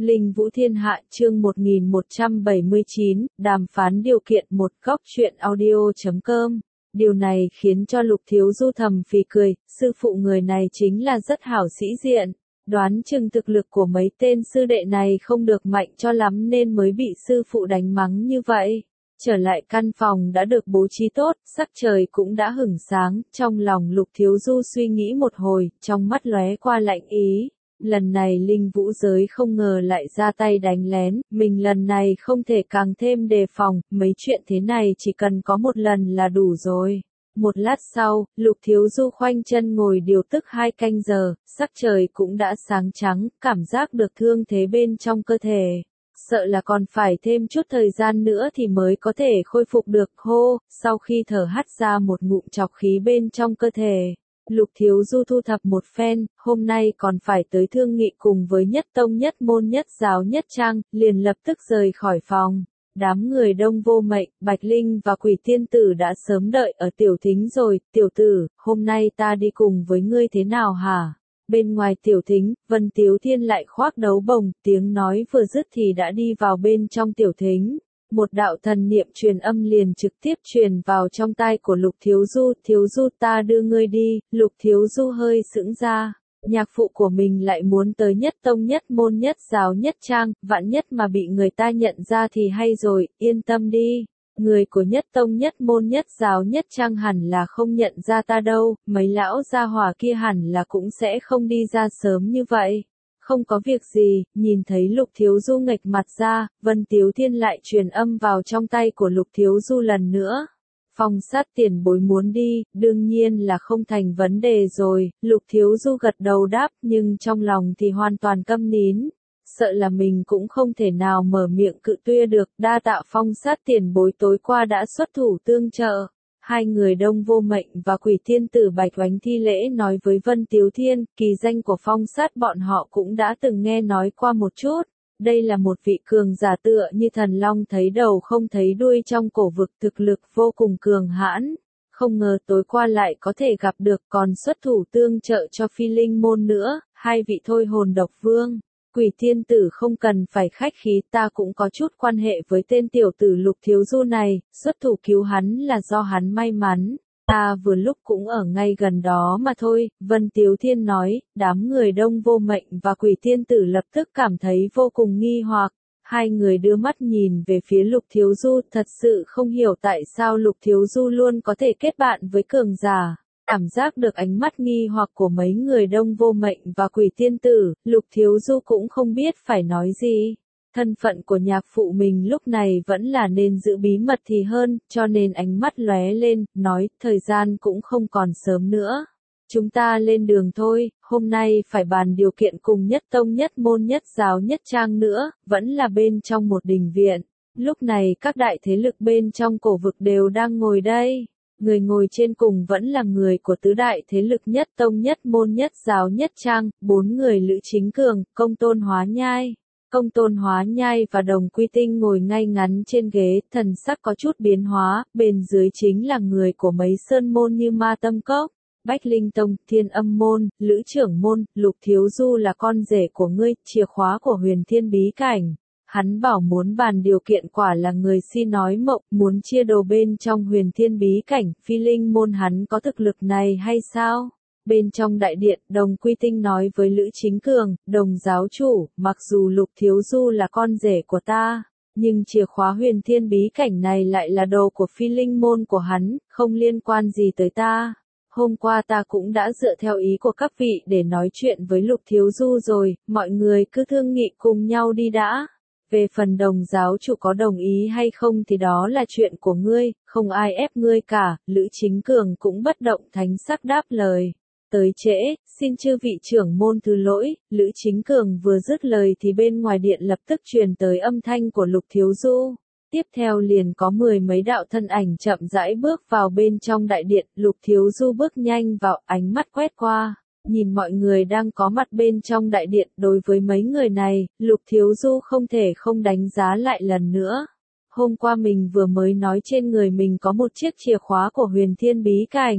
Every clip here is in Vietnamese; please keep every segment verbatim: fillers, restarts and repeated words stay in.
Linh Vũ Thiên Hạ chương một nghìn một trăm bảy mươi chín, đàm phán điều kiện một góc truyện audio.com. Điều này khiến cho Lục Thiếu Du thầm phì cười, sư phụ người này chính là rất hảo sĩ diện. Đoán chừng thực lực của mấy tên sư đệ này không được mạnh cho lắm nên mới bị sư phụ đánh mắng như vậy. Trở lại căn phòng đã được bố trí tốt, sắc trời cũng đã hửng sáng, trong lòng Lục Thiếu Du suy nghĩ một hồi, trong mắt lóe qua lạnh ý. Lần này Linh Vũ giới không ngờ lại ra tay đánh lén, mình lần này không thể càng thêm đề phòng, mấy chuyện thế này chỉ cần có một lần là đủ rồi. Một lát sau, Lục Thiếu Du khoanh chân ngồi điều tức hai canh giờ, sắc trời cũng đã sáng trắng, cảm giác được thương thế bên trong cơ thể. Sợ là còn phải thêm chút thời gian nữa thì mới có thể khôi phục được hô, sau khi thở hắt ra một ngụm trọc khí bên trong cơ thể. Lục Thiếu Du thu thập một phen, hôm nay còn phải tới thương nghị cùng với nhất tông nhất môn nhất giáo nhất trang, liền lập tức rời khỏi phòng. Đám người Đông Vô Mệnh, Bạch Linh và Quỷ Tiên Tử đã sớm đợi ở tiểu thính rồi, tiểu tử, hôm nay ta đi cùng với ngươi thế nào hả? Bên ngoài tiểu thính, Vân Tiếu Thiên lại khoác đấu bồng, tiếng nói vừa dứt thì đã đi vào bên trong tiểu thính. Một đạo thần niệm truyền âm liền trực tiếp truyền vào trong tai của Lục Thiếu Du, Thiếu Du ta đưa ngươi đi, Lục Thiếu Du hơi sững ra, nhạc phụ của mình lại muốn tới nhất tông nhất môn nhất giáo nhất trang, vạn nhất mà bị người ta nhận ra thì hay rồi, yên tâm đi, người của nhất tông nhất môn nhất giáo nhất trang hẳn là không nhận ra ta đâu, mấy lão gia hỏa kia hẳn là cũng sẽ không đi ra sớm như vậy. Không có việc gì, nhìn thấy Lục Thiếu Du nghệch mặt ra, Vân Tiếu Thiên lại truyền âm vào trong tay của Lục Thiếu Du lần nữa. Phong sát tiền bối muốn đi, đương nhiên là không thành vấn đề rồi, Lục Thiếu Du gật đầu đáp nhưng trong lòng thì hoàn toàn câm nín. Sợ là mình cũng không thể nào mở miệng cự tuyệt được, đa tạ phong sát tiền bối tối qua đã xuất thủ tương trợ. Hai người Đông Vô Mệnh và Quỷ Tiên Tử Bạch Oánh thi lễ nói với Vân Tiếu Thiên, kỳ danh của phong sát bọn họ cũng đã từng nghe nói qua một chút. Đây là một vị cường giả tựa như thần long thấy đầu không thấy đuôi trong cổ vực, thực lực vô cùng cường hãn. Không ngờ tối qua lại có thể gặp được, còn xuất thủ tương trợ cho Phi Linh môn nữa, hai vị thôi hồn độc vương. Quỷ Tiên Tử không cần phải khách khí, ta cũng có chút quan hệ với tên tiểu tử Lục Thiếu Du này, xuất thủ cứu hắn là do hắn may mắn, ta vừa lúc cũng ở ngay gần đó mà thôi, Vân Tiếu Thiên nói, đám người Đông Vô Mệnh và Quỷ Tiên Tử lập tức cảm thấy vô cùng nghi hoặc, hai người đưa mắt nhìn về phía Lục Thiếu Du, thật sự không hiểu tại sao Lục Thiếu Du luôn có thể kết bạn với cường giả. Cảm giác được ánh mắt nghi hoặc của mấy người Đông Vô Mệnh và Quỷ Tiên Tử, Lục Thiếu Du cũng không biết phải nói gì. Thân phận của nhạc phụ mình lúc này vẫn là nên giữ bí mật thì hơn, cho nên ánh mắt lóe lên, nói, thời gian cũng không còn sớm nữa. Chúng ta lên đường thôi, hôm nay phải bàn điều kiện cùng nhất tông nhất môn nhất giáo nhất trang nữa, vẫn là bên trong một đình viện. Lúc này các đại thế lực bên trong cổ vực đều đang ngồi đây. Người ngồi trên cùng vẫn là người của tứ đại thế lực nhất tông nhất môn nhất giáo nhất trang, bốn người Lữ Chính Cường, Công Tôn Hóa Nhai. Công Tôn Hóa Nhai và Đồng Quy Tinh ngồi ngay ngắn trên ghế, thần sắc có chút biến hóa, bên dưới chính là người của mấy sơn môn như Ma Tâm Cốc, Bách Linh Tông, Thiên Âm Môn, Lữ Trưởng Môn, Lục Thiếu Du là con rể của ngươi, chìa khóa của Huyền Thiên Bí Cảnh. Hắn bảo muốn bàn điều kiện quả là người si nói mộng, muốn chia đồ bên trong Huyền Thiên Bí Cảnh, Phi Linh môn hắn có thực lực này hay sao? Bên trong đại điện, Đồng Quy Tinh nói với Lữ Chính Cường, Đồng giáo chủ, mặc dù Lục Thiếu Du là con rể của ta, nhưng chìa khóa Huyền Thiên Bí Cảnh này lại là đồ của Phi Linh môn của hắn, không liên quan gì tới ta. Hôm qua ta cũng đã dựa theo ý của các vị để nói chuyện với Lục Thiếu Du rồi, mọi người cứ thương nghị cùng nhau đi đã. Về phần Đồng giáo chủ có đồng ý hay không thì đó là chuyện của ngươi, không ai ép ngươi cả, Lữ Chính Cường cũng bất động thánh sắc đáp lời. Tới trễ, xin chư vị trưởng môn thứ lỗi, Lữ Chính Cường vừa dứt lời thì bên ngoài điện lập tức truyền tới âm thanh của Lục Thiếu Du. Tiếp theo liền có mười mấy đạo thân ảnh chậm rãi bước vào bên trong đại điện, Lục Thiếu Du bước nhanh vào, ánh mắt quét qua. Nhìn mọi người đang có mặt bên trong đại điện, đối với mấy người này, Lục Thiếu Du không thể không đánh giá lại lần nữa. Hôm qua mình vừa mới nói trên người mình có một chiếc chìa khóa của Huyền Thiên Bí Cảnh.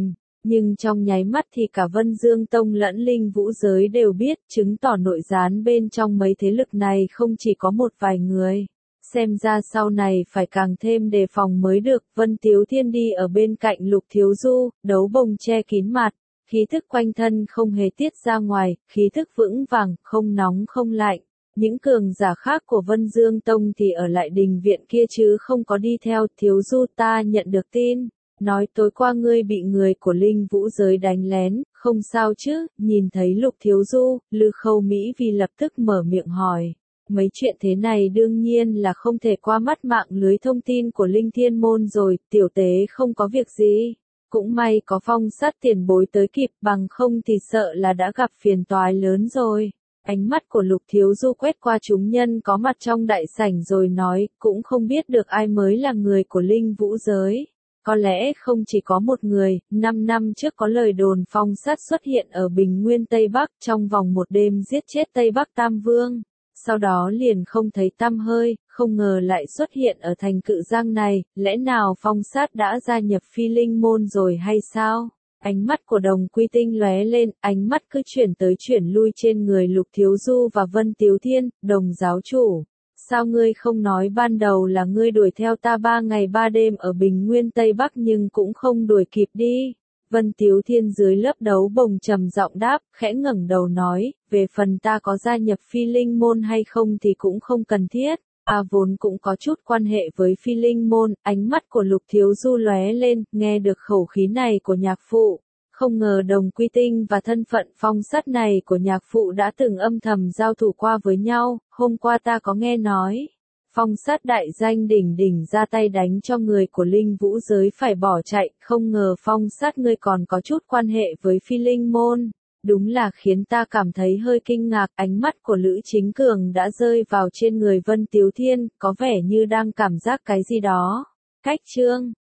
Nhưng trong nháy mắt thì cả Vân Dương Tông lẫn Linh Vũ giới đều biết, chứng tỏ nội gián bên trong mấy thế lực này không chỉ có một vài người. Xem ra sau này phải càng thêm đề phòng mới được. Vân Tiếu Thiên đi ở bên cạnh Lục Thiếu Du, đấu bồng che kín mặt, khí thức quanh thân không hề tiết ra ngoài, khí thức vững vàng, không nóng không lạnh. Những cường giả khác của Vân Dương Tông thì ở lại đình viện kia chứ không có đi theo. Thiếu Du, ta nhận được tin, nói tối qua ngươi bị người của Linh Vũ giới đánh lén, không sao chứ? Nhìn thấy Lục Thiếu Du, Lư Khâu Mỹ vì lập tức mở miệng hỏi. Mấy chuyện thế này đương nhiên là không thể qua mắt mạng lưới thông tin của Linh Thiên Môn rồi, tiểu tế không có việc gì. Cũng may có Phong Sát tiền bối tới kịp, bằng không thì sợ là đã gặp phiền toái lớn rồi. Ánh mắt của Lục Thiếu Du quét qua chúng nhân có mặt trong đại sảnh rồi nói, cũng không biết được ai mới là người của Linh Vũ giới. Có lẽ không chỉ có một người, năm năm trước có lời đồn Phong Sát xuất hiện ở Bình Nguyên Tây Bắc trong vòng một đêm giết chết Tây Bắc Tam Vương. Sau đó liền không thấy tăm hơi, không ngờ lại xuất hiện ở thành Cự Giang này, lẽ nào Phong Sát đã gia nhập Phi Linh môn rồi hay sao? Ánh mắt của Đồng Quy Tinh lóe lên, ánh mắt cứ chuyển tới chuyển lui trên người Lục Thiếu Du và Vân Tiếu Thiên. Đồng giáo chủ, sao ngươi không nói ban đầu là ngươi đuổi theo ta ba ngày ba đêm ở Bình Nguyên Tây Bắc nhưng cũng không đuổi kịp đi? Vân Tiếu Thiên dưới lớp đấu bồng trầm giọng đáp, khẽ ngẩng đầu nói, về phần ta có gia nhập Phi Linh môn hay không thì cũng không cần thiết. A vốn cũng có chút quan hệ với Phi Linh môn. Ánh mắt của Lục Thiếu Du lóe lên, nghe được khẩu khí này của nhạc phụ. Không ngờ Đồng Quy Tinh và thân phận Phong Sát này của nhạc phụ đã từng âm thầm giao thủ qua với nhau. Hôm qua ta có nghe nói, Phong Sát đại danh đỉnh đỉnh ra tay đánh cho người của Linh Vũ giới phải bỏ chạy. Không ngờ Phong Sát ngươi còn có chút quan hệ với Phi Linh môn. Đúng là khiến ta cảm thấy hơi kinh ngạc. Ánh mắt của Lữ Chính Cường đã rơi vào trên người Vân Tiếu Thiên, có vẻ như đang cảm giác cái gì đó. Cách chương